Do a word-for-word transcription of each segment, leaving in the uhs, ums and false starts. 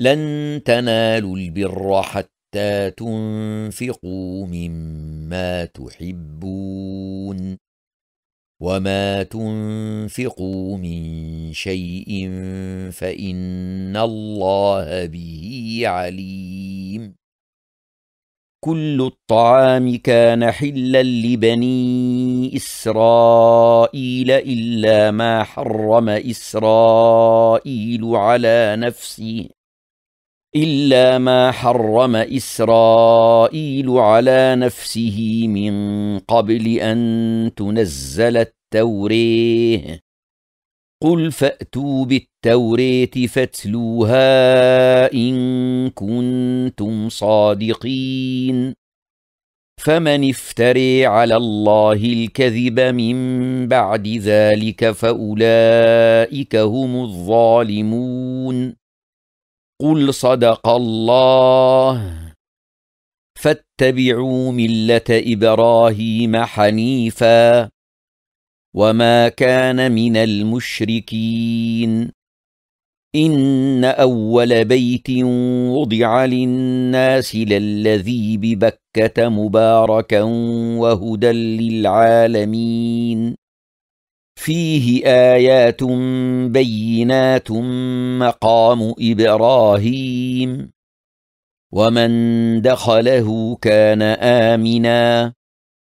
لن تنالوا البر حتى تنفقوا مما تحبون وما تنفقوا من شيء فإن الله به عليم. كل الطعام كان حلا لبني إسرائيل إلا ما حرم إسرائيل على نفسه إلا ما حرم إسرائيل على نفسه من قبل أن تنزل التوراة. قل فأتوا بالتوراة فاتلوها إن كنتم صادقين. فمن افتري على الله الكذب من بعد ذلك فأولئك هم الظالمون. قل صدق الله. فاتبعوا ملة إبراهيم حنيفا وما كان من المشركين. إن أول بيت وضع للناس للذي ببكة مباركا وهدى للعالمين. فيه آيات بينات مقام إبراهيم ومن دخله كان آمنا.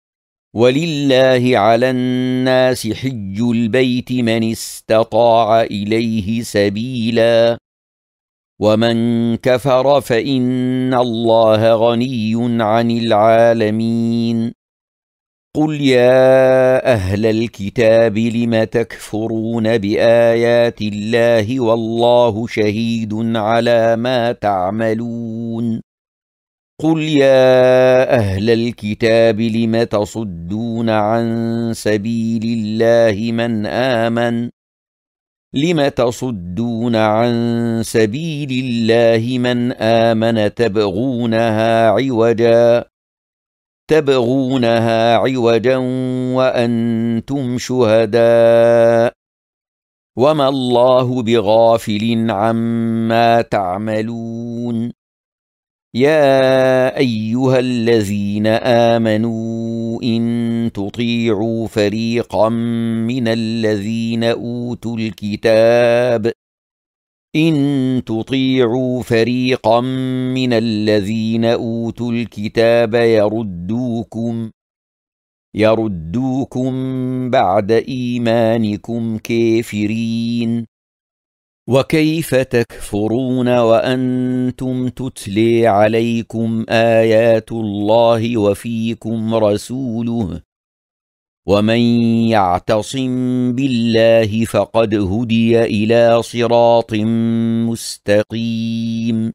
ولله على الناس حج البيت من استطاع إليه سبيلا ومن كفر فإن الله غني عن العالمين. قل يا أهل الكتاب لم تكفرون بآيات الله والله شهيد على ما تعملون. قل يا أهل الكتاب لم تصدون عن سبيل الله من آمن لم تصدون عن سبيل الله من آمن تبغونها عوجا تبغونها عوجا وأنتم شهداء وما الله بغافل عما تعملون. يا أيها الذين آمنوا إن تطيعوا فريقا من الذين أوتوا الكتاب إن تطيعوا فريقا من الذين أوتوا الكتاب يردوكم يردوكم بعد إيمانكم كافرين. وكيف تكفرون وأنتم تتلي عليكم آيات الله وفيكم رسوله ومن يعتصم بالله فقد هدي إلى صراط مستقيم.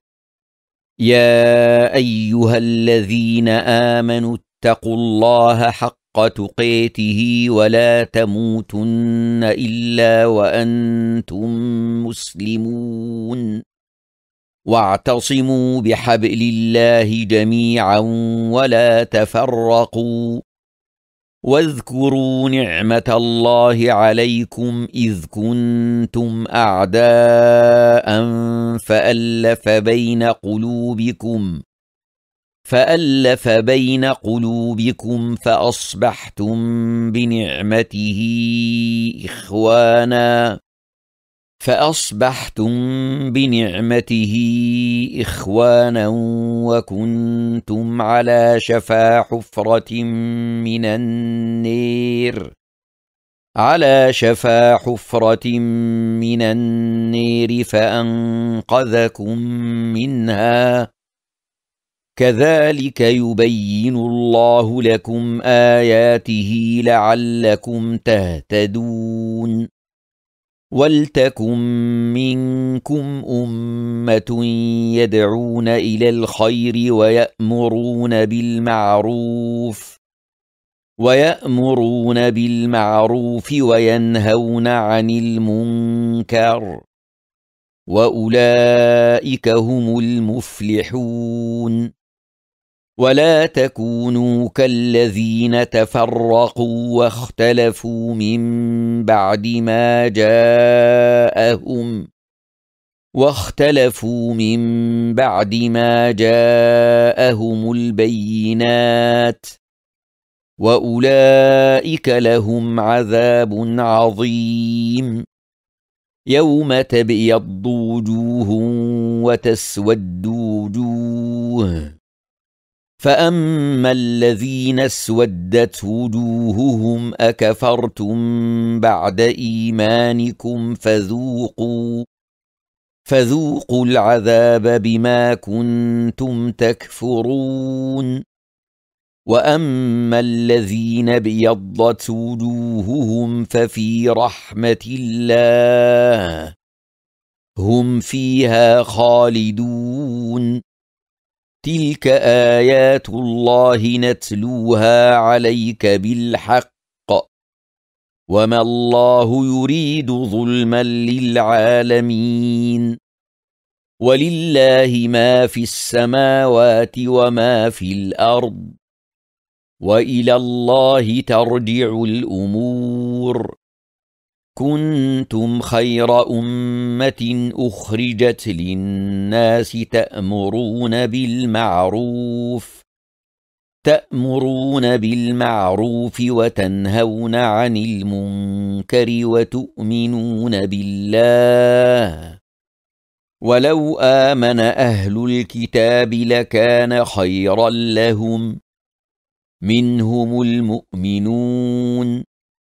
يا أيها الذين آمنوا اتقوا الله حق تقاته ولا تموتن إلا وأنتم مسلمون. واعتصموا بحبل الله جميعا ولا تفرقوا. واذكروا نعمة الله عليكم إذ كنتم أعداء فألف بين قلوبكم فألف بين قلوبكم فأصبحتم بنعمته إخوانا فأصبحتم بنعمته إخوانا وكنتم على شفا حفرة من النير على شفا حفرة من النير فأنقذكم منها. كذلك يبين الله لكم آياته لعلكم تهتدون. ولتكن منكم أمة يدعون إلى الخير ويأمرون بالمعروف ويأمرون بالمعروف وينهون عن المنكر وأولئك هم المفلحون. ولا تكونوا كالذين تفرقوا واختلفوا من بعد ما جاءهم واختلفوا من بعد ما جاءهم البينات وأولئك لهم عذاب عظيم يوم تبيض وجوه وتسود وجوه فأما الذين اسودت وجوههم أكفرتم بعد إيمانكم فذوقوا فذوقوا العذاب بما كنتم تكفرون وأما الذين ابيضت وجوههم ففي رحمة الله هم فيها خالدون تلك آيات الله نتلوها عليك بالحق وما الله يريد ظلما للعالمين ولله ما في السماوات وما في الأرض وإلى الله ترجع الأمور كنتم خير أمة أخرجت للناس تأمرون بالمعروف تأمرون بالمعروف وتنهون عن المنكر وتؤمنون بالله ولو آمن أهل الكتاب لكان خيرا لهم منهم المؤمنون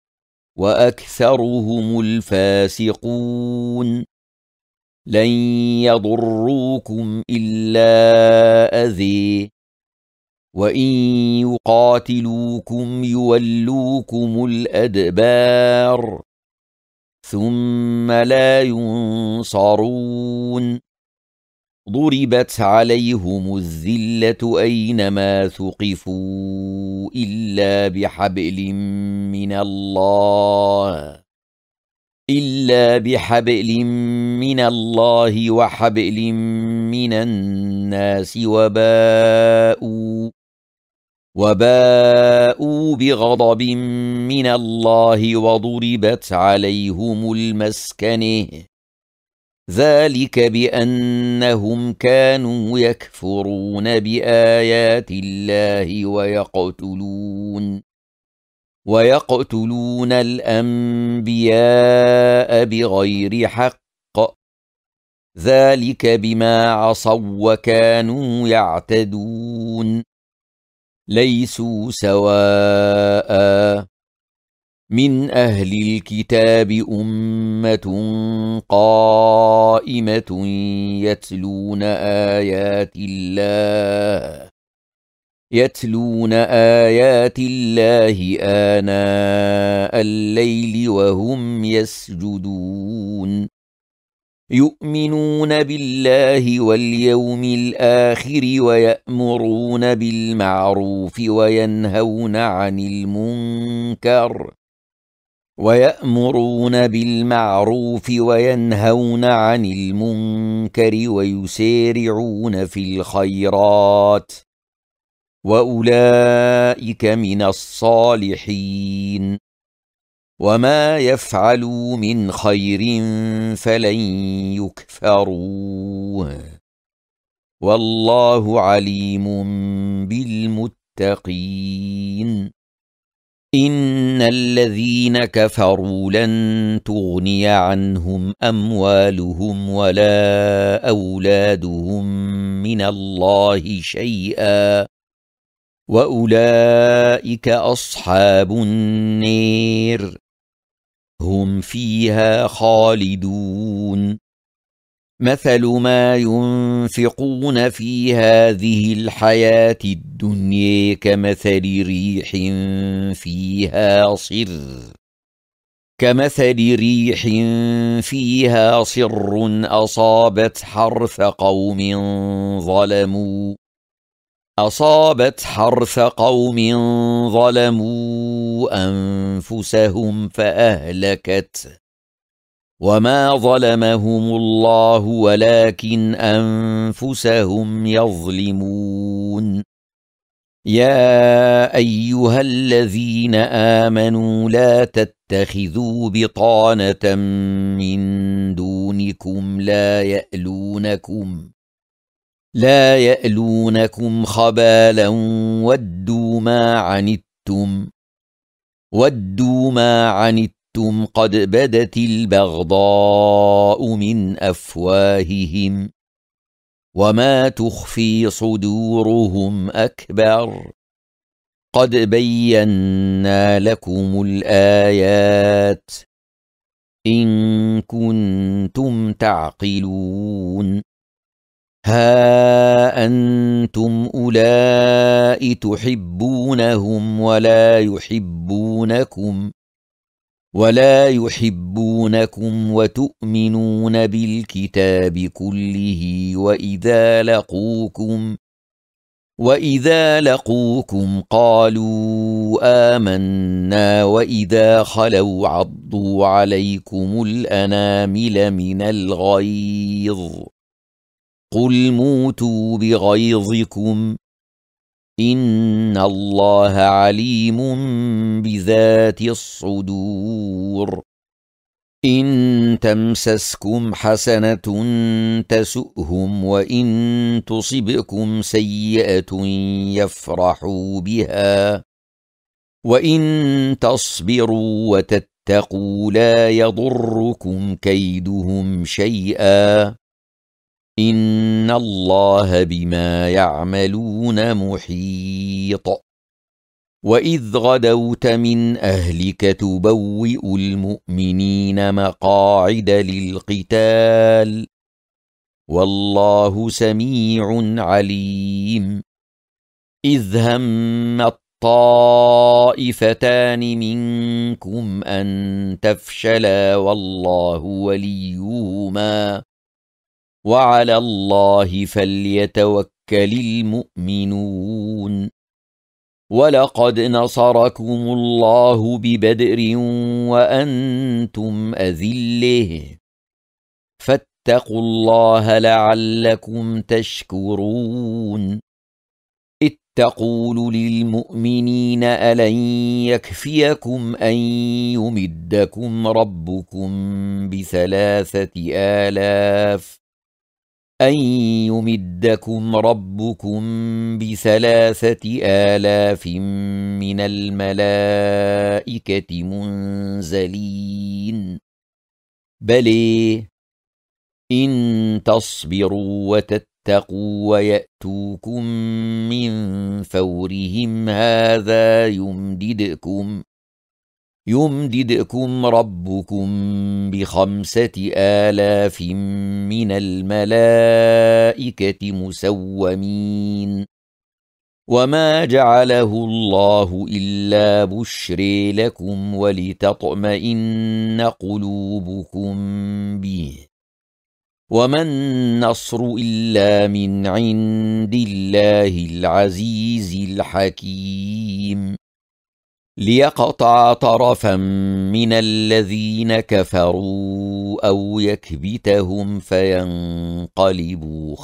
وأكثرهم الفاسقون لن يضروكم إلا أذى وإن يقاتلوكم يولوكم الأدبار ثم لا ينصرون ضربت عليهم الذلة أينما ثقفوا إلا بحبل من الله إلا بحبل من الله وحبل من الناس وباءوا وباءوا بغضب من الله وضربت عليهم المسكنة ذلك بأنهم كانوا يكفرون بآيات الله ويقتلون ويقتلون الأنبياء بغير حق ذلك بما عصوا وكانوا يعتدون ليسوا سواء من أهل الكتاب أمة قائمة يتلون آيات الله يتلون آيات الله آناء الليل وهم يسجدون يؤمنون بالله واليوم الآخر ويأمرون بالمعروف وينهون عن المنكر ويأمرون بالمعروف وينهون عن المنكر ويسارعون في الخيرات وأولئك من الصالحين وما يفعلوا من خير فلن يكفروه والله عليم بالمتقين إن الذين كفروا لن تغني عنهم أموالهم ولا أولادهم من الله شيئا وأولئك أصحاب النار هم فيها خالدون مثل ما ينفقون في هذه الحياة الدنيا كمثل ريح فيها صر كمثل ريح فيها صر أصابت حرث قوم ظلموا أصابت حرث قوم ظلموا أنفسهم فأهلكت وما ظلمهم الله ولكن أنفسهم يظلمون يا أيها الذين آمنوا لا تتبعوا تتخذوا بطانة من دونكم لا يألونكم لا يألونكم خبالا ودوا ما عنتم ودوا ما عنتم قد بدت البغضاء من أفواههم وما تخفي صدورهم أكبر قد بينا لكم الآيات إن كنتم تعقلون ها أنتم أولئك تحبونهم ولا يحبونكم ولا يحبونكم وتؤمنون بالكتاب كله وإذا لقوكم وإذا لقوكم قالوا آمنا وإذا خلوا عضوا عليكم الأنامل من الغيظ قل موتوا بغيظكم إن الله عليم بذات الصدور إن تمسسكم حسنة تسؤهم وإن تصبكم سيئة يفرحوا بها وإن تصبروا وتتقوا لا يضركم كيدهم شيئا إن الله بما يعملون محيط وإذ غدوت من أهلك تبوئ المؤمنين مقاعد للقتال والله سميع عليم إذ هم الطائفتان منكم أن تفشلا والله وليهما وعلى الله فليتوكل المؤمنون ولقد نصركم الله ببدر وأنتم أذلة فاتقوا الله لعلكم تشكرون إذ تقول للمؤمنين ألن يكفيكم أن يمدكم ربكم بثلاثة آلاف أن يمدكم ربكم بثلاثة آلاف من الملائكة منزلين بلى إن تصبروا وتتقوا ويأتوكم من فورهم هذا يمددكم يمددكم ربكم بخمسة آلاف من الملائكة مسومين وما جعله الله إلا بشرى لكم ولتطمئن قلوبكم به وما النصر إلا من عند الله العزيز الحكيم ليقطع طرفا من الذين كفروا أو يكبتهم فينقلبوا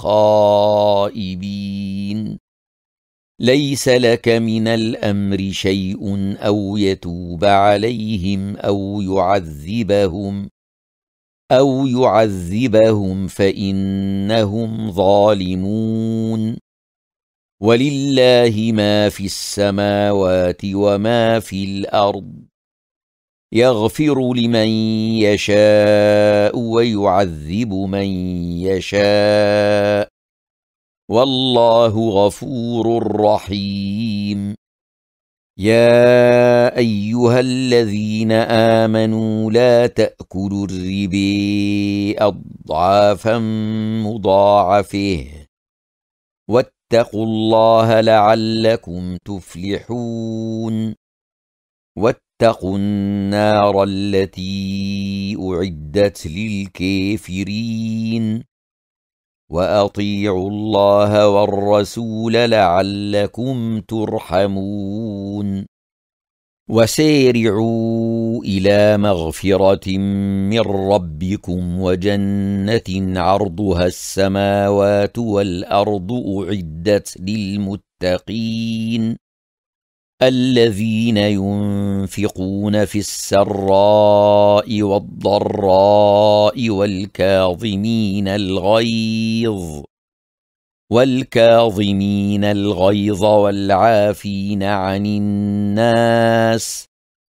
خائبين ليس لك من الأمر شيء أو يتوب عليهم أو يعذبهم أو يعذبهم فإنهم ظالمون ولله ما في السماوات وما في الأرض يغفر لمن يشاء ويعذب من يشاء والله غفور رحيم يا أيها الذين آمنوا لا تأكلوا الربا أضعافا مضاعفة واتقوا الله لعلكم تفلحون واتقوا النار التي أعدت للكافرين وأطيعوا الله والرسول لعلكم ترحمون وسارعوا إلى مغفرة من ربكم وجنة عرضها السماوات والأرض أعدت للمتقين الذين ينفقون في السراء والضراء والكاظمين الغيظ والكاظمين الغيظ والعافين عن الناس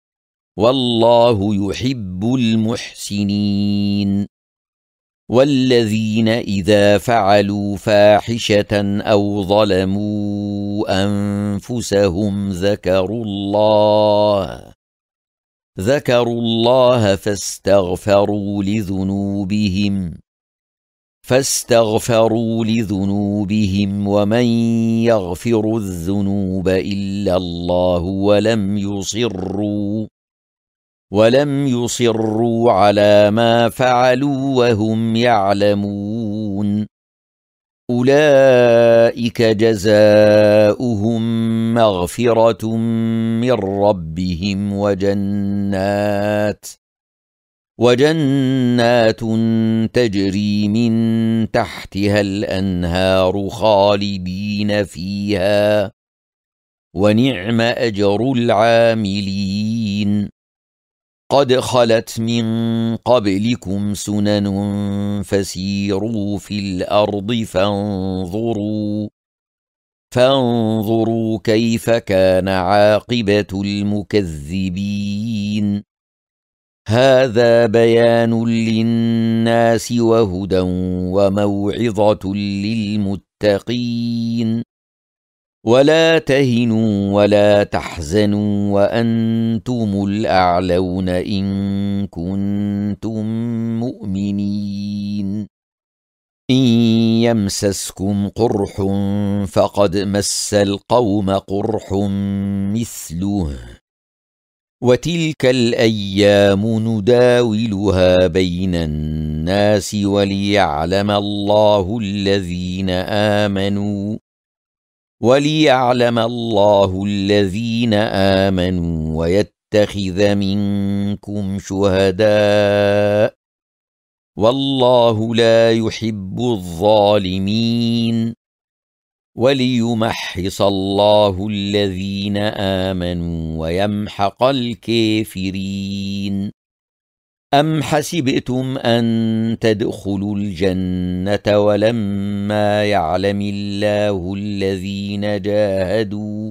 والله يحب المحسنين. والذين إذا فعلوا فاحشة أو ظلموا أنفسهم ذكروا الله ذكروا الله فاستغفروا لذنوبهم فاستغفروا لذنوبهم ومن يغفر الذنوب إلا الله ولم يصروا ولم يصروا على ما فعلوا وهم يعلمون. أولئك جزاؤهم مغفرة من ربهم وجنات وجنات تجري من تحتها الأنهار خالدين فيها ونعم أجر العاملين. قد خلت من قبلكم سنن فسيروا في الأرض فانظروا فانظروا كيف كان عاقبة المكذبين. هذا بيان للناس وهدى وموعظة للمتقين. ولا تهنوا ولا تحزنوا وأنتم الأعلون إن كنتم مؤمنين. إن يمسسكم قرح فقد مس القوم قرح مثله وتلك الأيام نداولها بين الناس وليعلم الله الذين آمنوا وليعلم الله الذين آمنوا ويتخذ منكم شهداء والله لا يحب الظالمين. وليمحص الله الذين آمنوا ويمحق الكافرين. أم حسبتم أن تدخلوا الجنة ولما يعلم الله الذين جاهدوا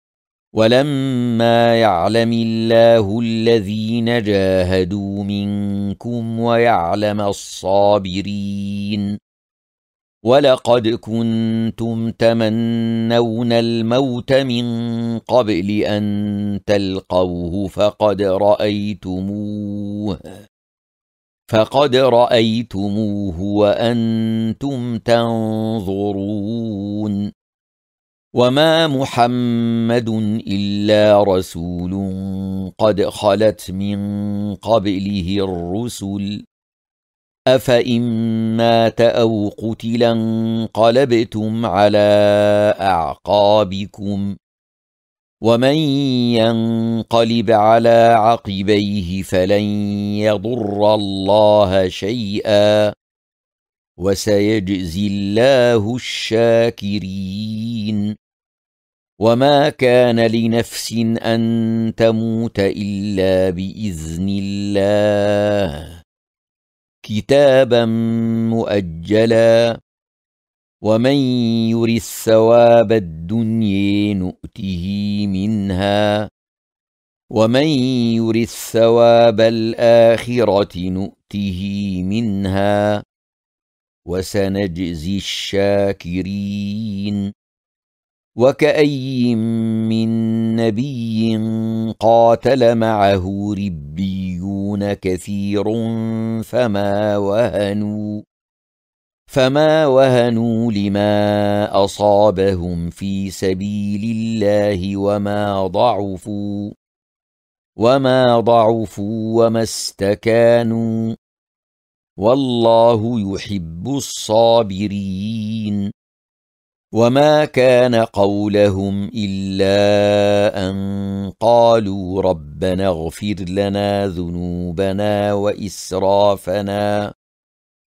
ولما يعلم الله الذين جاهدوا منكم ويعلم الصابرين. ولقد كنتم تمنون الموت من قبل أن تلقوه فقد رأيتموه فقد رأيتموه وأنتم تنظرون. وما محمد إلا رسول قد خلت من قبله الرسل أفإن مات أو قتلا انقلبتم على أعقابكم ومن ينقلب على عقبيه فلن يضر الله شيئا وسيجزي الله الشاكرين. وما كان لنفس أن تموت إلا بإذن الله كتابا مؤجلا ومن يرث ثواب الدنيا نؤته منها ومن يرث ثواب الآخرة نؤته منها وسنجزي الشاكرين. وكأي من نبي قاتل معه ربيون كثير فما وهنوا فما وهنوا لما أصابهم في سبيل الله وما ضعفوا وما ضعفوا وما استكانوا والله يحب الصابرين. وما كان قولهم إلا أن قالوا ربنا اغفر لنا ذنوبنا وإسرافنا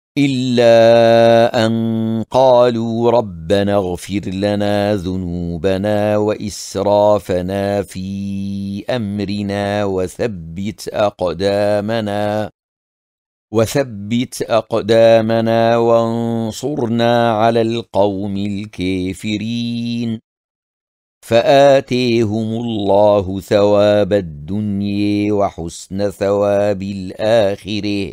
إلا أن قالوا ربنا اغفر لنا ذنوبنا وإسرافنا في أمرنا وثبت أقدامنا وثبت أقدامنا وانصرنا على القوم الكافرين فآتيهم الله ثواب الدنيا وحسن ثواب الآخرة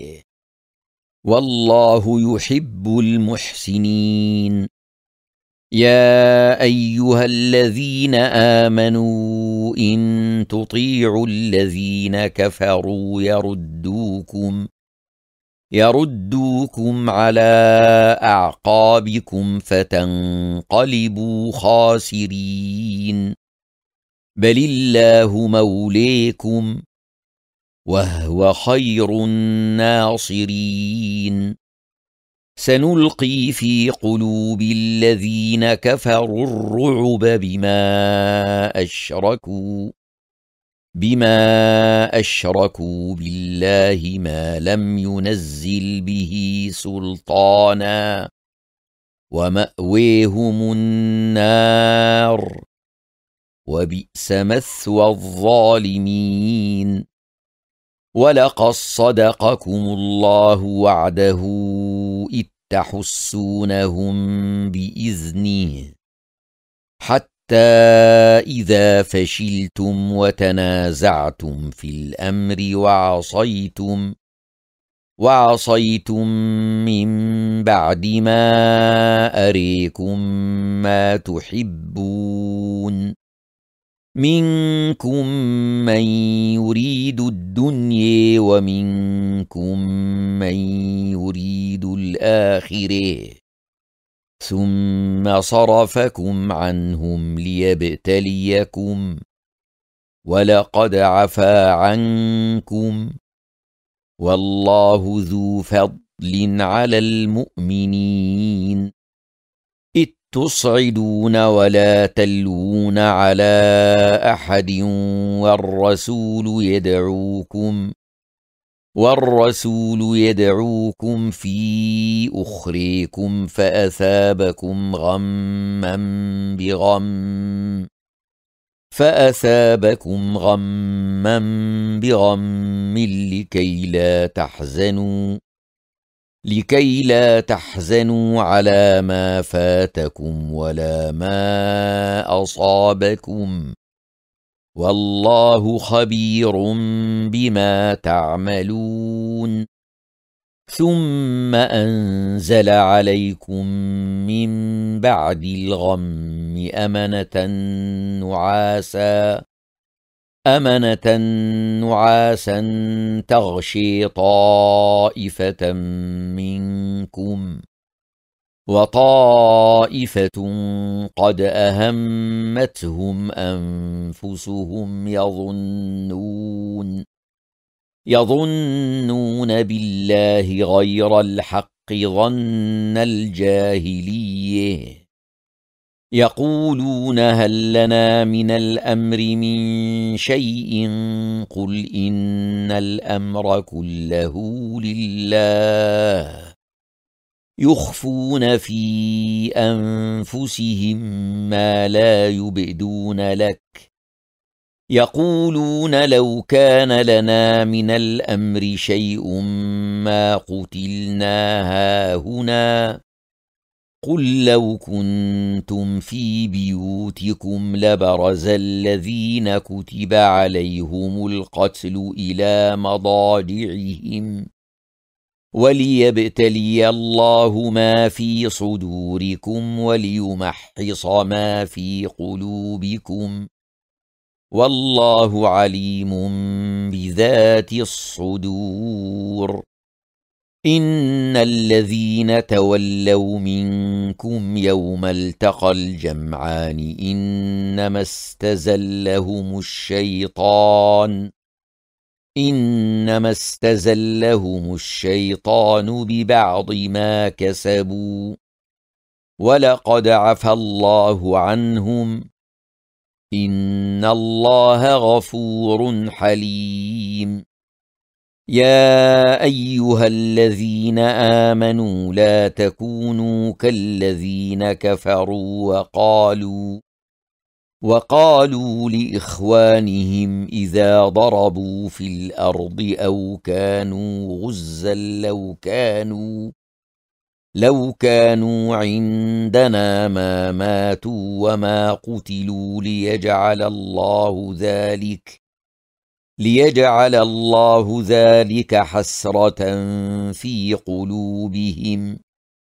والله يحب المحسنين. يا أيها الذين آمنوا إن تطيعوا الذين كفروا يردوكم يردوكم على أعقابكم فتنقلبوا خاسرين بل الله موليكم وهو خير الناصرين. سنلقي في قلوب الذين كفروا الرعب بما أشركوا بما أشركوا بالله ما لم ينزل به سلطانا ومأويهم النار وبئس مثوى الظالمين. ولقد صدقكم الله وعده إذ تحسونهم بإذنه حتى إذا فشلتم وتنازعتم في الأمر وعصيتم وعصيتم من بعد ما أريكم ما تحبون منكم من يريد الدنيا ومنكم من يريد الآخرة ثم صرفكم عنهم ليبتليكم ولقد عفا عنكم والله ذو فضل على المؤمنين إذ تصعدون ولا تلوون على أحد والرسول يدعوكم والرسول يدعوكم في أخريكم فأثابكم غما بغم فأثابكم غما بغم لكي لا تحزنوا لكي لا تحزنوا على ما فاتكم ولا ما أصابكم والله خبير بما تعملون. ثم أنزل عليكم من بعد الغم أمنة نعاسا أمنة نعاسا تغشي طائفة منكم وطائفة قد أهمتهم أنفسهم يظنون يظنون بالله غير الحق ظن الجاهلية يقولون هل لنا من الأمر من شيء قل إن الأمر كله لله يخفون في أنفسهم ما لا يبدون لك يقولون لو كان لنا من الأمر شيء ما قتلنا هاهنا قل لو كنتم في بيوتكم لبرز الذين كتب عليهم القتل إلى مضاجعهم وليبتلي الله ما في صدوركم وليمحص ما في قلوبكم والله عليم بذات الصدور. إن الذين تولوا منكم يوم التقى الجمعان إنما استزلهم الشيطان إنما استزلهم الشيطان ببعض ما كسبوا ولقد عفا الله عنهم إن الله غفور حليم. يا أيها الذين آمنوا لا تكونوا كالذين كفروا وقالوا وقالوا لإخوانهم إذا ضربوا في الأرض أو كانوا غزا لو كانوا لو كانوا عندنا ما ماتوا وما قتلوا ليجعل الله ذلك ليجعل الله ذلك حسرة في قلوبهم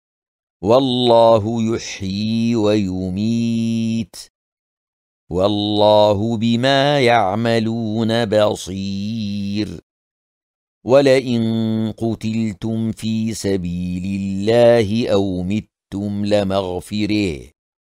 والله يحيي ويميت والله بما يعملون بصير ولئن قتلتم في سبيل الله أو متم لمغفره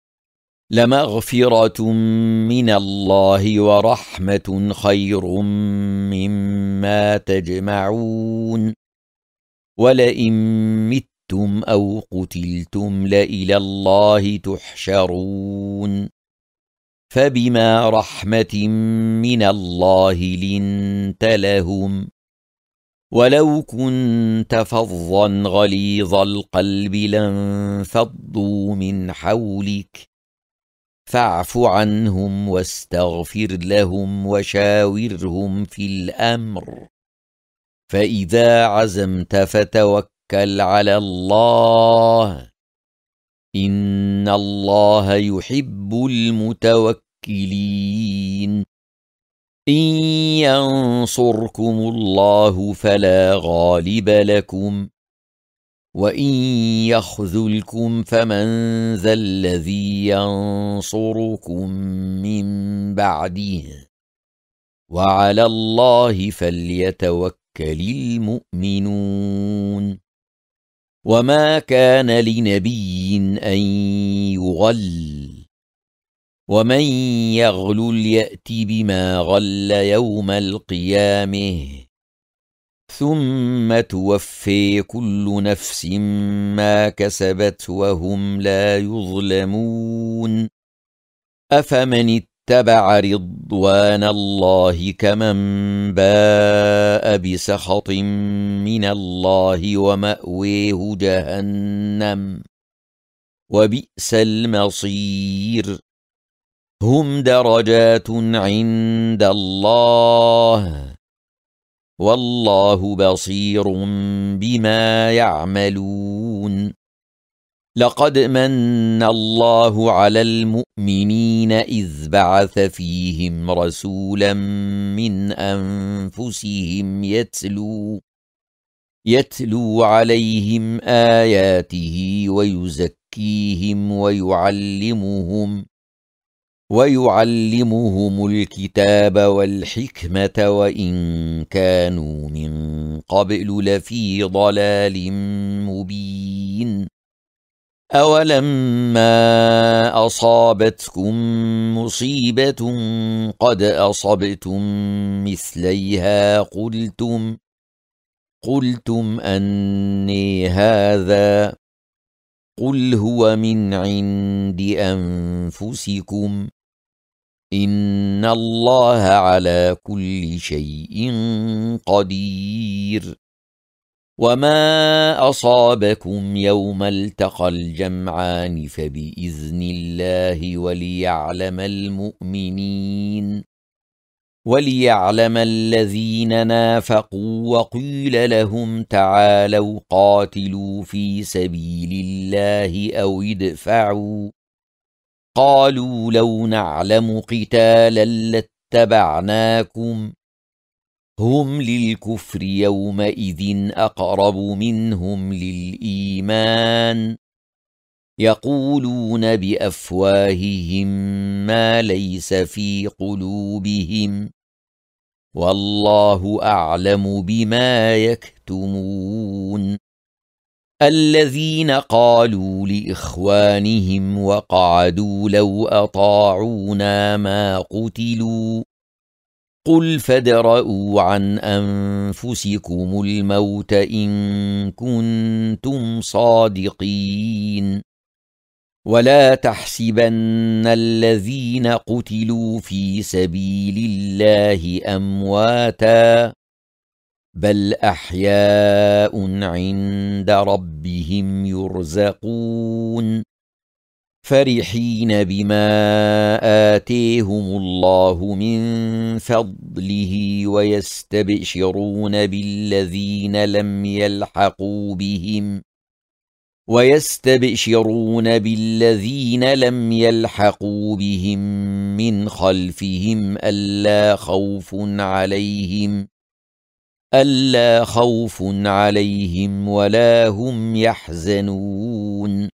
لمغفرة من الله ورحمة خير مما تجمعون ولئن متم أو قتلتم لإلى الله تحشرون فبما رحمة من الله لنت لهم ولو كنت فظا غليظ القلب لانفضوا من حولك فاعف عنهم واستغفر لهم وشاورهم في الأمر فإذا عزمت فتوكل على الله إن الله يحب المتوكلين إن ينصركم الله فلا غالب لكم وإن يخذلكم فمن ذا الذي ينصركم من بعده وعلى الله فليتوكل المؤمنون وما كان لنبي أن يغل ومن يغلل يأت بما غل يوم القيامة ثم توفي كل نفس ما كسبت وهم لا يظلمون أفمن اتبع رضوان الله كمن باء بسخط من الله ومأويه جهنم وبئس المصير هم درجات عند الله والله بصير بما يعملون لقد من الله على المؤمنين إذ بعث فيهم رسولا من أنفسهم يتلو يتلو عليهم آياته ويزكيهم ويعلمهم ويعلمهم الكتاب والحكمة وإن كانوا من قبل لفي ضلال مبين أولما أصابتكم مصيبة قد أصبتم مثليها قلتم قلتم أني هذا قل هو من عند أنفسكم إن الله على كل شيء قدير وما أصابكم يوم التقى الجمعان فبإذن الله وليعلم المؤمنين وليعلم الذين نافقوا وقيل لهم تعالوا قاتلوا في سبيل الله أو ادفعوا قالوا لو نعلم قتالا لاتبعناكم هم للكفر يومئذ أقرب منهم للإيمان يقولون بأفواههم ما ليس في قلوبهم والله أعلم بما يكتمون الذين قالوا لإخوانهم وقعدوا لو أطاعونا ما قتلوا قل فادرءوا عن أنفسكم الموت إن كنتم صادقين ولا تحسبن الذين قتلوا في سبيل الله أمواتا بل أحياء عند ربهم يرزقون فرحين بما آتيهم الله من فضله ويستبشرون بالذين لم يلحقوا بهم ويستبشرون بالذين لم يلحقوا بهم من خلفهم ألا خوف عليهم ألا خوف عليهم ولا هم يحزنون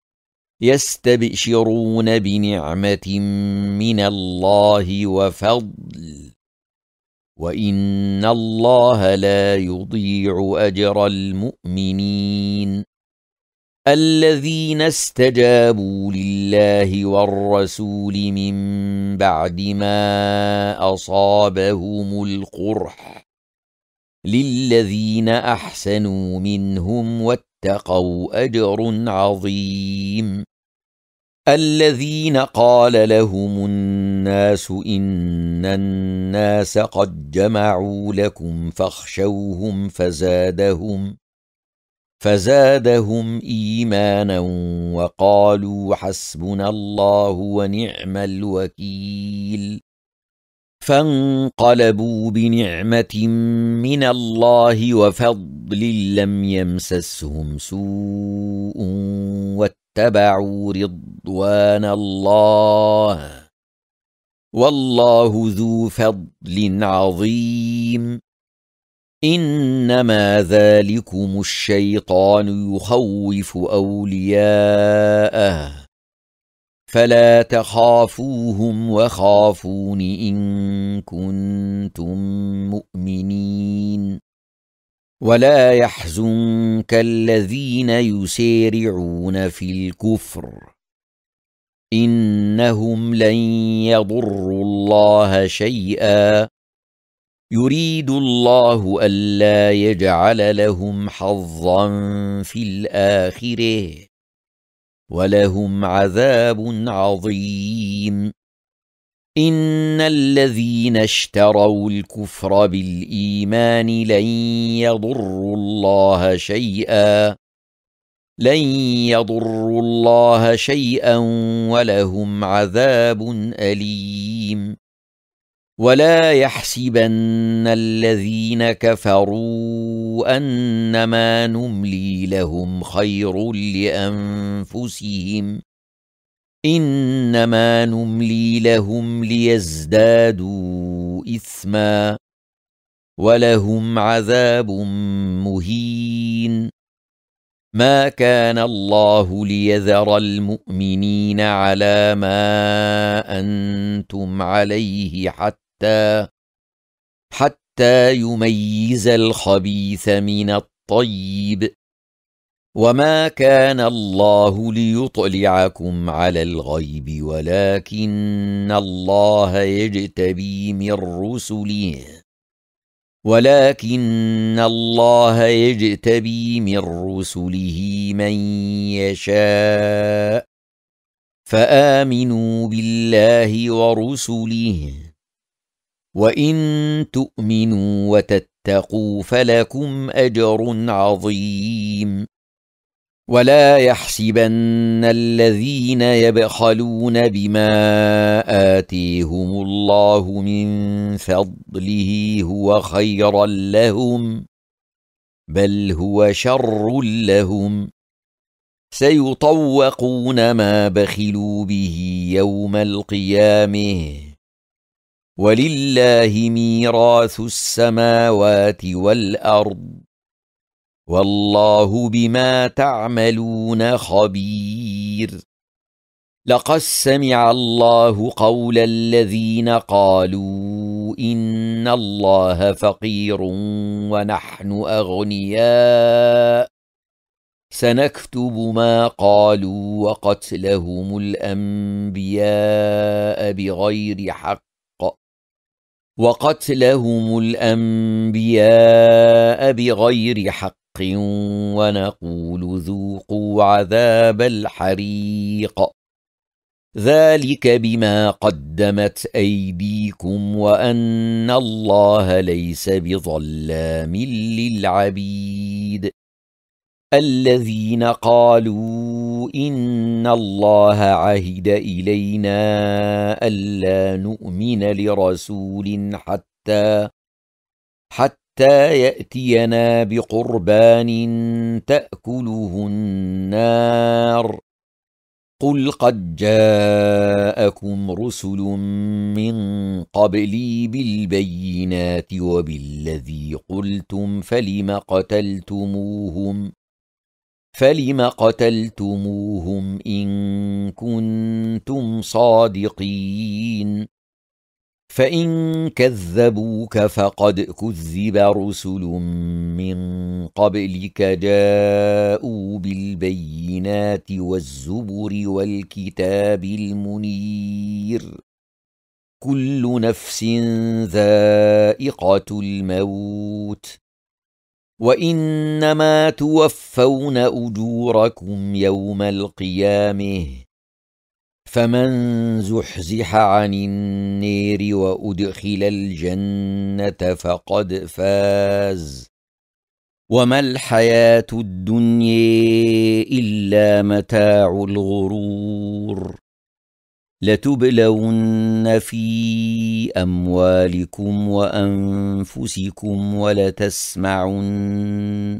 يستبشرون بنعمة من الله وفضل وإن الله لا يضيع أجر المؤمنين الذين استجابوا لله والرسول من بعد ما أصابهم القرح للذين أحسنوا منهم واتقوا أجر عظيم الذين قال لهم الناس إن الناس قد جمعوا لكم فاخشوهم فزادهم فزادهم إيمانا وقالوا حسبنا الله ونعم الوكيل فانقلبوا بنعمة من الله وفضل لم يمسسهم سوء واتبعوا رضوان الله والله ذو فضل عظيم إنما ذلكم الشيطان يخوف أولياءه فلا تخافوهم وخافون إن كنتم مؤمنين ولا يحزنك الذين يسارعون في الكفر إنهم لن يضروا الله شيئا يريد الله ألا يجعل لهم حظا في الآخرة ولهم عذاب عظيم إن الذين اشتروا الكفر بالإيمان لن يضروا الله شيئا لن يضروا الله شيئا ولهم عذاب أليم ولا يحسبن الذين كفروا أنما نملي لهم خير لأنفسهم إنما نملي لهم ليزدادوا إثما ولهم عذاب مهين ما كان الله ليذر المؤمنين على ما أنتم عليه حتى حتى يميز الخبيث من الطيب وما كان الله ليطلعكم على الغيب ولكن الله يجتبي من رسله ولكن الله يجتبي من رسله من يشاء فآمنوا بالله ورسله وإن تؤمنوا وتتقوا فلكم أجر عظيم ولا يحسبن الذين يبخلون بما آتيهم الله من فضله هو خيرا لهم بل هو شر لهم سيطوقون ما بخلوا به يوم القيامة ولله ميراث السماوات والأرض والله بما تعملون خبير لقد سمع الله قول الذين قالوا إن الله فقير ونحن أغنياء سنكتب ما قالوا وقتلهم الأنبياء بغير حق وقتلهم الأنبياء بغير حق ونقول ذوقوا عذاب الحريق ذلك بما قدمت أيديكم وأن الله ليس بظلام للعبيد. الذين قالوا إن الله عهد إلينا ألا نؤمن لرسول حتى حتى يأتينا بقربان تأكله النار. قل قد جاءكم رسل من قبلي بالبينات وبالذي قلتم فلم قتلتموهم فلم قتلتموهم إن كنتم صادقين. فإن كذبوك فقد كذب رسل من قبلك جاءوا بالبينات والزبر والكتاب المنير. كل نفس ذائقة الموت وإنما توفون أجوركم يوم القيامة. فمن زحزح عن النار وأدخل الجنة فقد فاز. وما الحياة الدنيا إلا متاع الغرور. لتبلون في أموالكم وأنفسكم ولتسمعن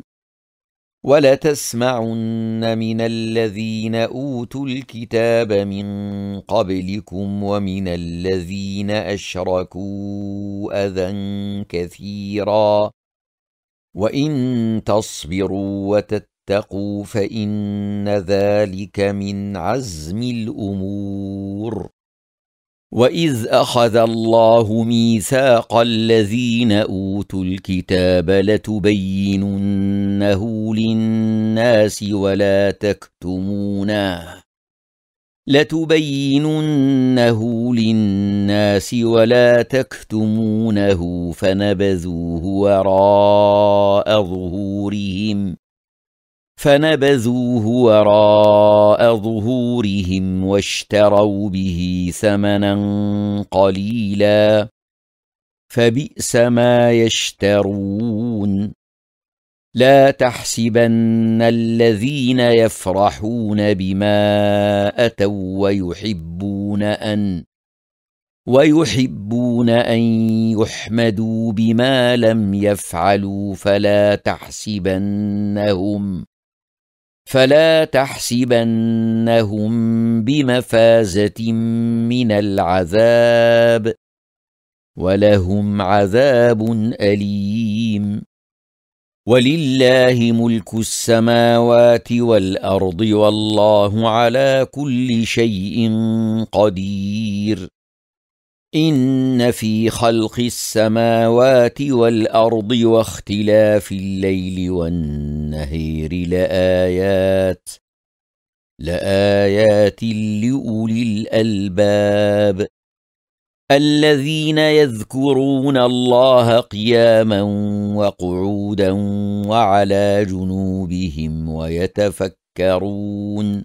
ولتسمعن من الذين أوتوا الكتاب من قبلكم ومن الذين أشركوا أذى كثيرا وإن تصبروا وتتقوا فإن ذلك من عزم الأمور. وإذ أخذ الله ميثاق الذين أوتوا الكتاب لتبيننه للناس ولا تكتمونه لتبيننه للناس ولا تكتمونه فنبذوه وراء ظهورهم فنبذوه وراء ظهورهم واشتروا به ثمنا قليلا فبئس ما يشترون. لا تحسبن الذين يفرحون بما أتوا ويحبون أن ويحبون أن يحمدوا بما لم يفعلوا فلا تحسبنهم فلا تحسبنهم بمفازة من العذاب ولهم عذاب أليم. ولله ملك السماوات والأرض والله على كل شيء قدير. إن في خلق السماوات والأرض واختلاف الليل والنهار لآيات لآيات لأولي الألباب الذين يذكرون الله قياما وقعودا وعلى جنوبهم ويتفكرون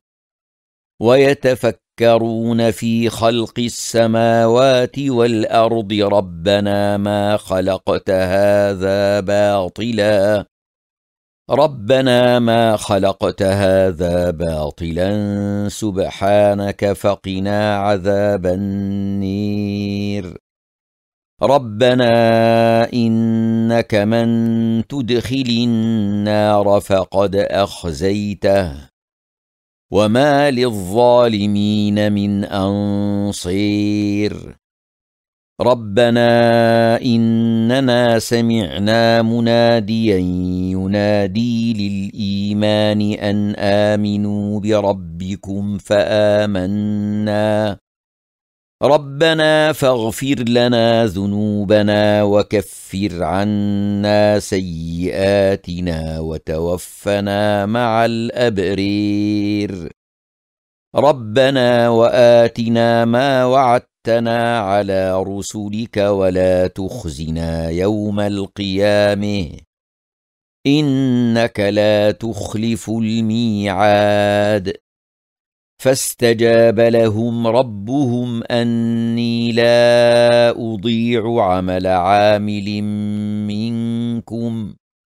ويتفكرون في خلق السماوات والأرض ربنا ما خلقت هذا باطلا ربنا ما خلقت هذا باطلا سبحانك فقنا عذاب النير. ربنا إنك من تدخل النار فقد أخزيته وما للظالمين من أنصير. ربنا إننا سمعنا مناديا ينادي للإيمان أن آمنوا بربكم فآمنا ربنا فاغفر لنا ذنوبنا وكفر عنا سيئاتنا وتوفنا مع الأبرير. ربنا وآتنا ما وعدتنا على رسلك ولا تخزنا يوم القيامة إنك لا تخلف الميعاد. فاستجاب لهم ربهم أني لا أضيع عمل عامل منكم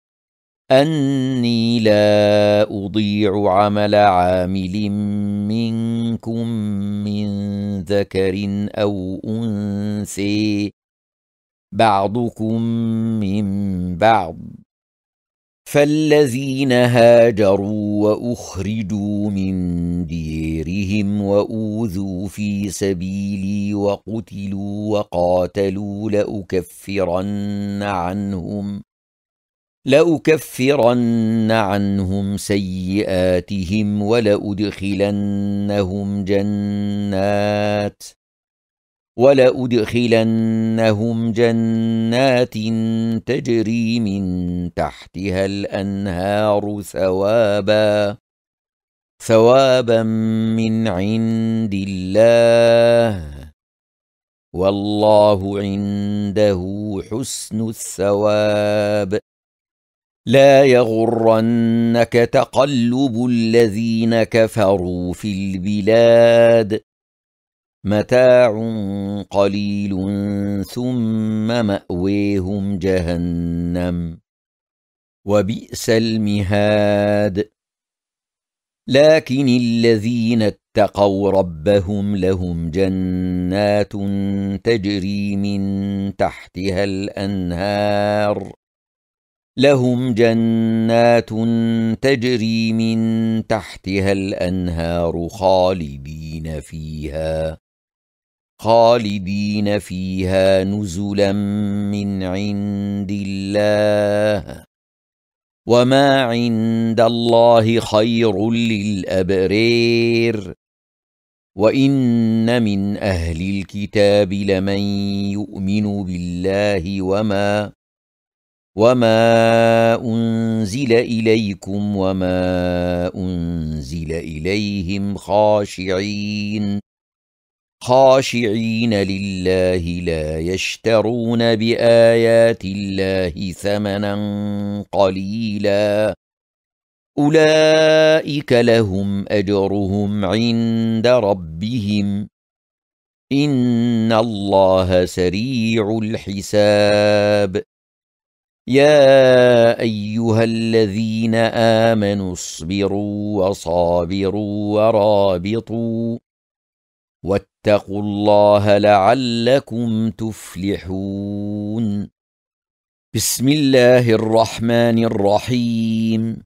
أني لا أضيع عمل عامل منكم من ذكر أو أنثى بعضكم من بعض فالذين هاجروا وأخرجوا من ديرهم وأوذوا في سبيلي وقتلوا وقاتلوا لأكفرن عنهم لأكفرن عنهم سيئاتهم ولأدخلنهم جنات ولأدخلنهم جنات تجري من تحتها الأنهار ثوابا ثوابا من عند الله والله عنده حسن الثواب لا يغرنك تقلب الذين كفروا في البلاد متاع قليل ثم مأويهم جهنم وبئس المهاد لكن الذين اتقوا ربهم لهم جنات تجري من تحتها الأنهار لهم جنات تجري من تحتها الأنهار خالدين فيها خالدين فيها نزلا من عند الله وما عند الله خير للأبرار وإن من أهل الكتاب لمن يؤمن بالله وما وما أنزل إليكم وما أنزل إليهم خاشعين خاشعين لله لا يشترون بآيات الله ثمنا قليلا أولئك لهم أجرهم عند ربهم إن الله سريع الحساب يا أيها الذين آمنوا اصبروا وصابروا ورابطوا واتقوا الله لعلكم تفلحون بسم الله الرحمن الرحيم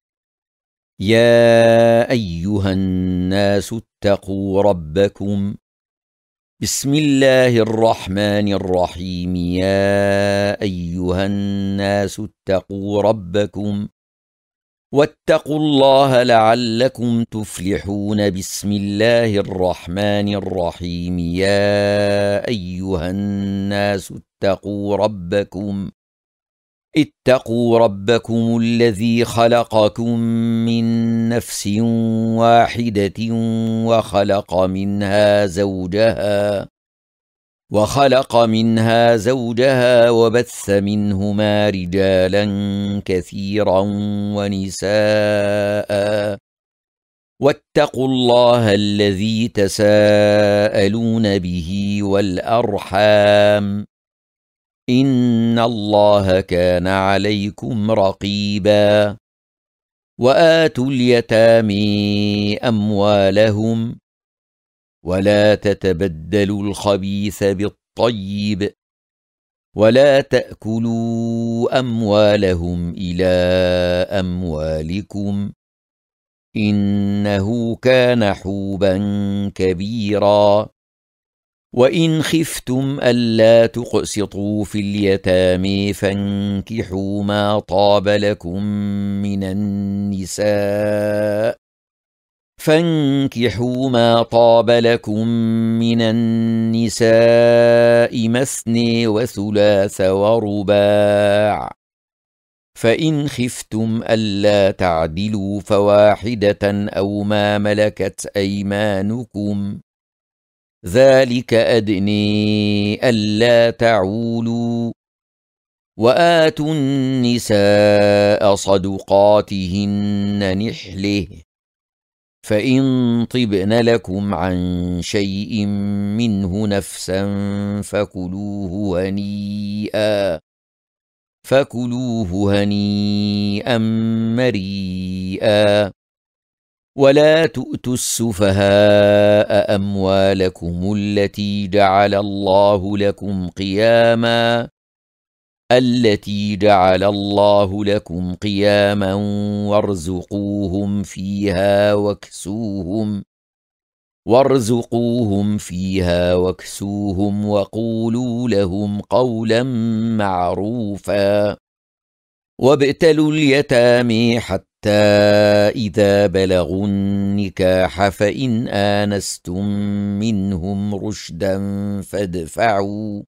يا أيها الناس اتقوا ربكم بسم الله الرحمن الرحيم يا أيها الناس اتقوا ربكم واتقوا الله لعلكم تفلحون بسم الله الرحمن الرحيم يا أيها الناس اتقوا ربكم اتقوا ربكم الذي خلقكم من نفس واحدة وخلق منها زوجها وخلق منها زوجها وبث منهما رجالا كثيرا ونساء واتقوا الله الذي تساءلون به والأرحام إن الله كان عليكم رقيبا وآتوا اليتامى أموالهم ولا تتبدلوا الخبيث بالطيب ولا تأكلوا أموالهم إلى أموالكم إنه كان حوبا كبيرا وإن خفتم ألا تقسطوا في اليتامى فانكحوا ما طاب لكم من النساء فانكحوا ما طاب لكم من النساء مثني وثلاث ورباع فإن خفتم ألا تعدلوا فواحدة أو ما ملكت أيمانكم ذلك أدني ألا تعولوا وآتوا النساء صدقاتهن نحله فإن طبن لكم عن شيء منه نفسا فكلوه هنيئا فكلوه هنيئا مريئا ولا تؤتوا السفهاء أموالكم التي جعل الله لكم قياما التي جعل الله لكم قياما وارزقوهم فيها واكسوهم وارزقوهم فيها واكسوهم وقولوا لهم قولا معروفا وابتلوا اليتامى حتى إذا بلغوا النكاح فإن آنستم منهم رشدا فادفعوا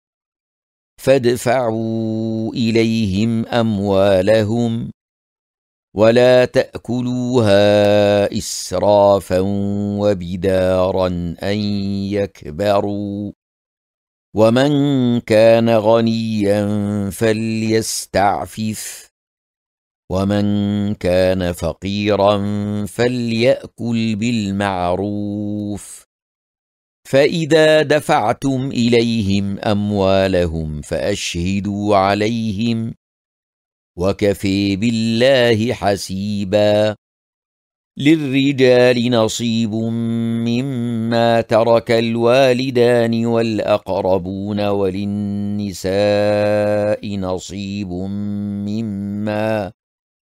فادفعوا إليهم أموالهم ولا تأكلوها إسرافا وبدارا أن يكبروا ومن كان غنيا فليستعفف ومن كان فقيرا فليأكل بالمعروف فإذا دفعتم إليهم أموالهم فأشهدوا عليهم وكفى بالله حسيبا للرجال نصيب مما ترك الوالدان والأقربون وللنساء نصيب مما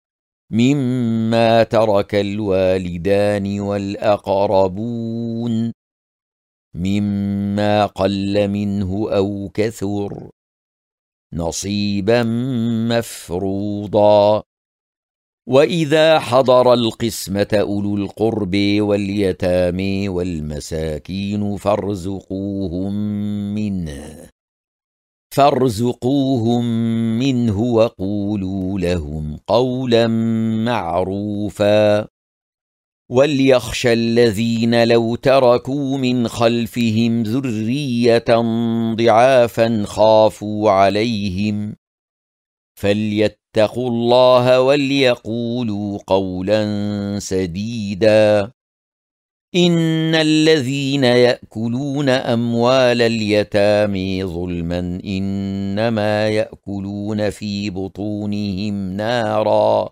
مما ترك الوالدان والأقربون مما قل منه أو كثر نصيبا مفروضا وإذا حضر القسمة أولو القرب واليتامى والمساكين فارزقوهم منه فارزقوهم منه وقولوا لهم قولا معروفا وليخشى الذين لو تركوا من خلفهم ذرية ضعافا خافوا عليهم فليتقوا الله وليقولوا قولا سديدا إن الذين يأكلون أموال اليتامى ظلما إنما يأكلون في بطونهم نارا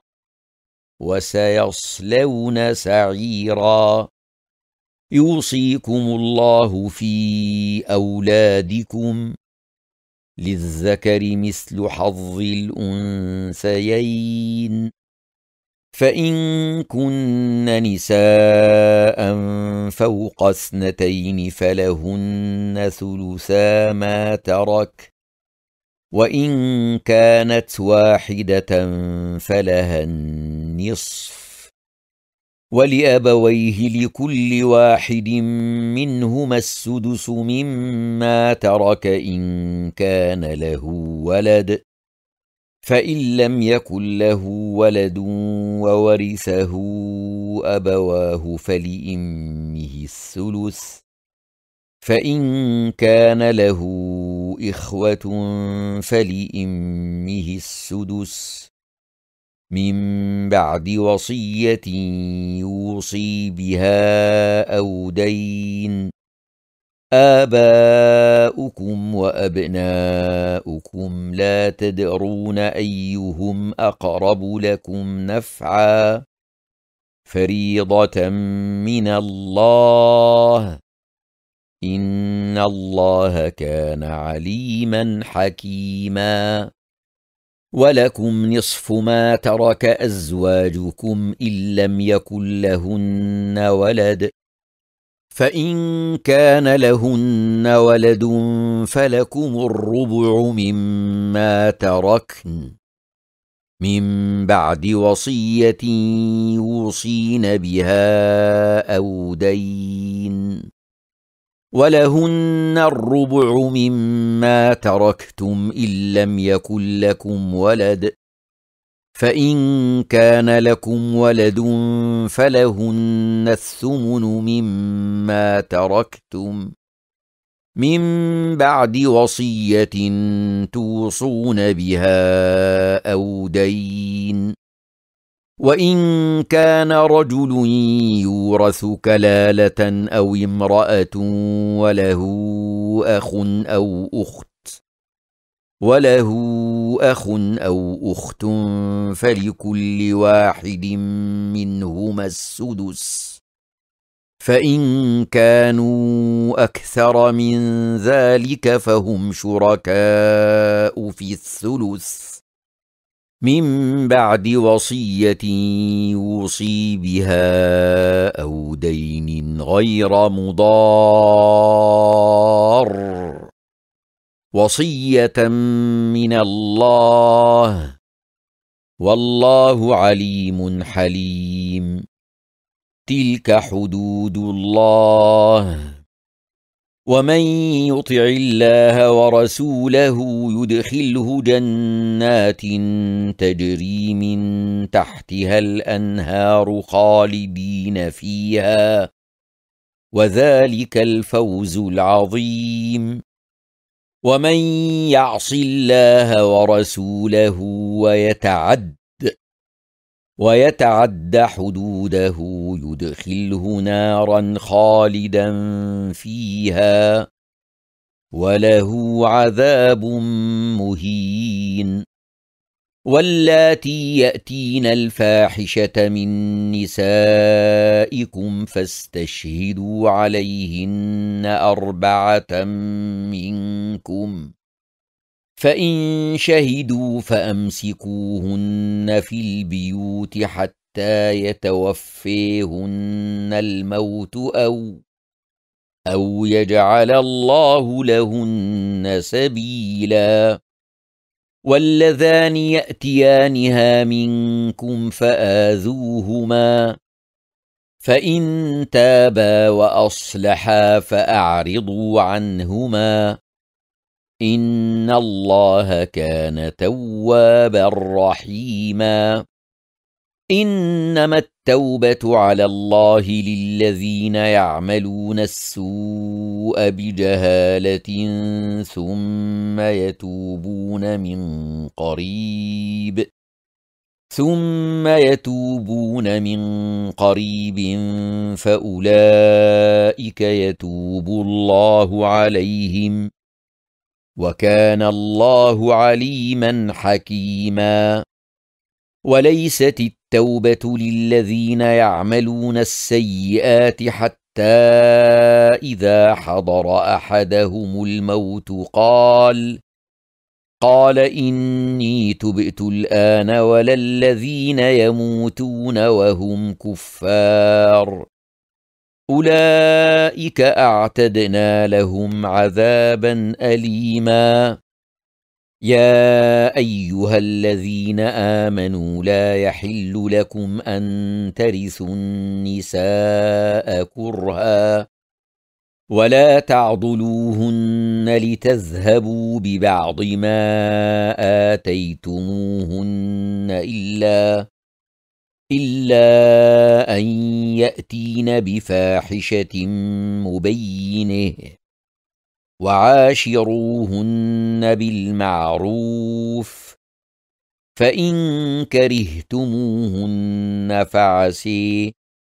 وسيصلون سعيرا يوصيكم الله في أولادكم للذكر مثل حظ الأنثيين فإن كن نساء فوق اثنتين فلهن ثلثا ما ترك وإن كانت واحدة فلها النصف ولأبويه لكل واحد منهما السدس مما ترك إن كان له ولد فإن لم يكن له ولد وورثه أبواه فلأمه الثلث فإن كان له إخوة فلأمه السدس من بعد وصية يوصي بها أو دين آباؤكم وأبناؤكم لا تدرون أيهم أقرب لكم نفعا فريضة من الله إن الله كان عليما حكيما ولكم نصف ما ترك أزواجكم إن لم يكن لهن ولد فإن كان لهن ولد فلكم الربع مما تركن من بعد وصية يوصين بها أو دين ولهن الربع مما تركتم إن لم يكن لكم ولد فإن كان لكم ولد فلهن الثمن مما تركتم من بعد وصية توصون بها أو دين وإن كان رجل يورث كلالة أو امرأة وله أخ أو أخت وله أخ أو أخت فلكل واحد منهما السدس، فإن كانوا أكثر من ذلك فهم شركاء في الثلث من بعد وصية يوصي بها أو دين غير مضار، وصية من الله، والله عليم حليم. تلك حدود الله، ومن يطع الله ورسوله يدخله جنات تجري من تحتها الأنهار خالدين فيها، وذلك الفوز العظيم. ومن يعص الله ورسوله ويتعد ويتعد حدوده يدخله نارا خالدا فيها وله عذاب مهين. واللاتي يأتين الفاحشة من نسائكم فاستشهدوا عليهن أربعة منكم، فإن شهدوا فأمسكوهن في البيوت حتى يتوفيهن الموت أو أو يجعل الله لهن سبيلا. واللذان يأتيانها منكم فآذوهما، فإن تابا وأصلحا فأعرضوا عنهما، إن الله كان توابا رحيما. إنما التوبة على الله للذين يعملون السوء بجهالة ثم يتوبون من قريب ثم يتوبون من قريب فأولئك يتوب الله عليهم، وكان الله عليما حكيما. وليست التوبة للذين يعملون السيئات حتى إذا حضر أحدهم الموت قال قال إني تبت الآن ولا الذين يموتون وهم كفار، أولئك أعتدنا لهم عذابا أليما. يا أيها الذين آمنوا لا يحل لكم أن ترثوا النساء كرها ولا تعضلوهن لتذهبوا ببعض ما آتيتموهن إلا إلا أن يأتين بفاحشة مبينة، وعاشروهن بالمعروف، فإن كرهتموهن فعسي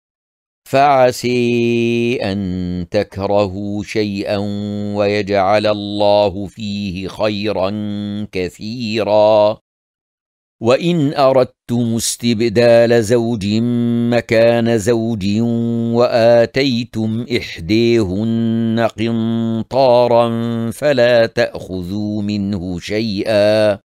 فعسي أن تكرهوا شيئا ويجعل الله فيه خيرا كثيرا. وإن أردتم استبدال زوج مكان زوج وآتيتم إحديهن قنطارا فلا تأخذوا منه شيئا،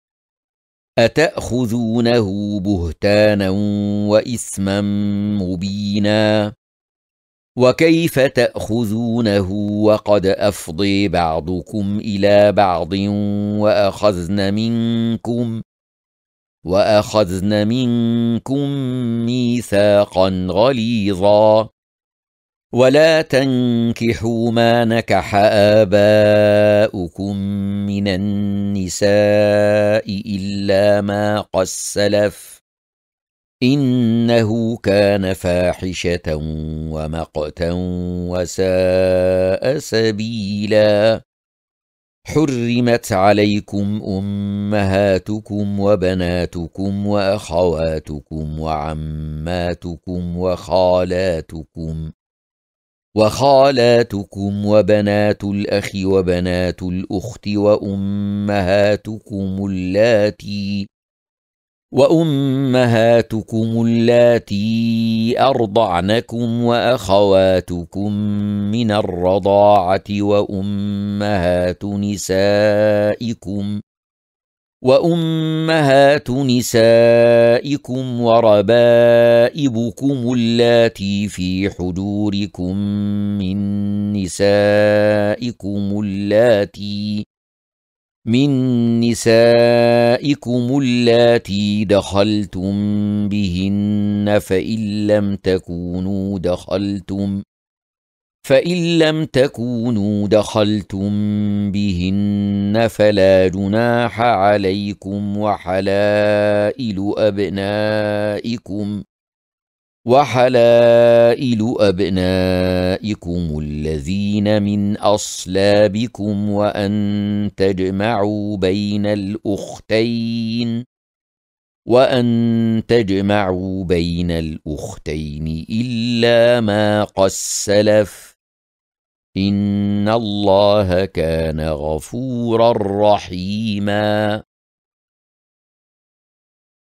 أتأخذونه بهتانا وإثما مبينا، وكيف تأخذونه وقد أفضي بعضكم إلى بعض وأخذن منكم وأخذن منكم ميثاقا غليظا. ولا تنكحوا ما نكح آباؤكم من النساء إلا ما قد سلف، إنه كان فاحشة ومقتا وساء سبيلا. حرمت عليكم أمهاتكم وبناتكم وأخواتكم وعماتكم وخالاتكم وخالاتكم وبنات الأخ وبنات الأخت وأمهاتكم اللاتي وأمهاتكم اللاتي أرضعنكم وأخواتكم من الرضاعة وأمهات نسائكم وأمهات نسائكم وربائبكم اللاتي في حجوركم من نسائكم اللاتي من نسائكم اللاتي دخلتم بهن فإن لم تكونوا دخلتم فإن لم تكونوا دخلتم بهن فلا جناح عليكم وحلائل أبنائكم وحلائل أبنائكم الذين من أصلابكم وأن تجمعوا بين الأختين وأن تجمعوا بين الأختين إلا ما قد سلف إن الله كان غفورا رحيما.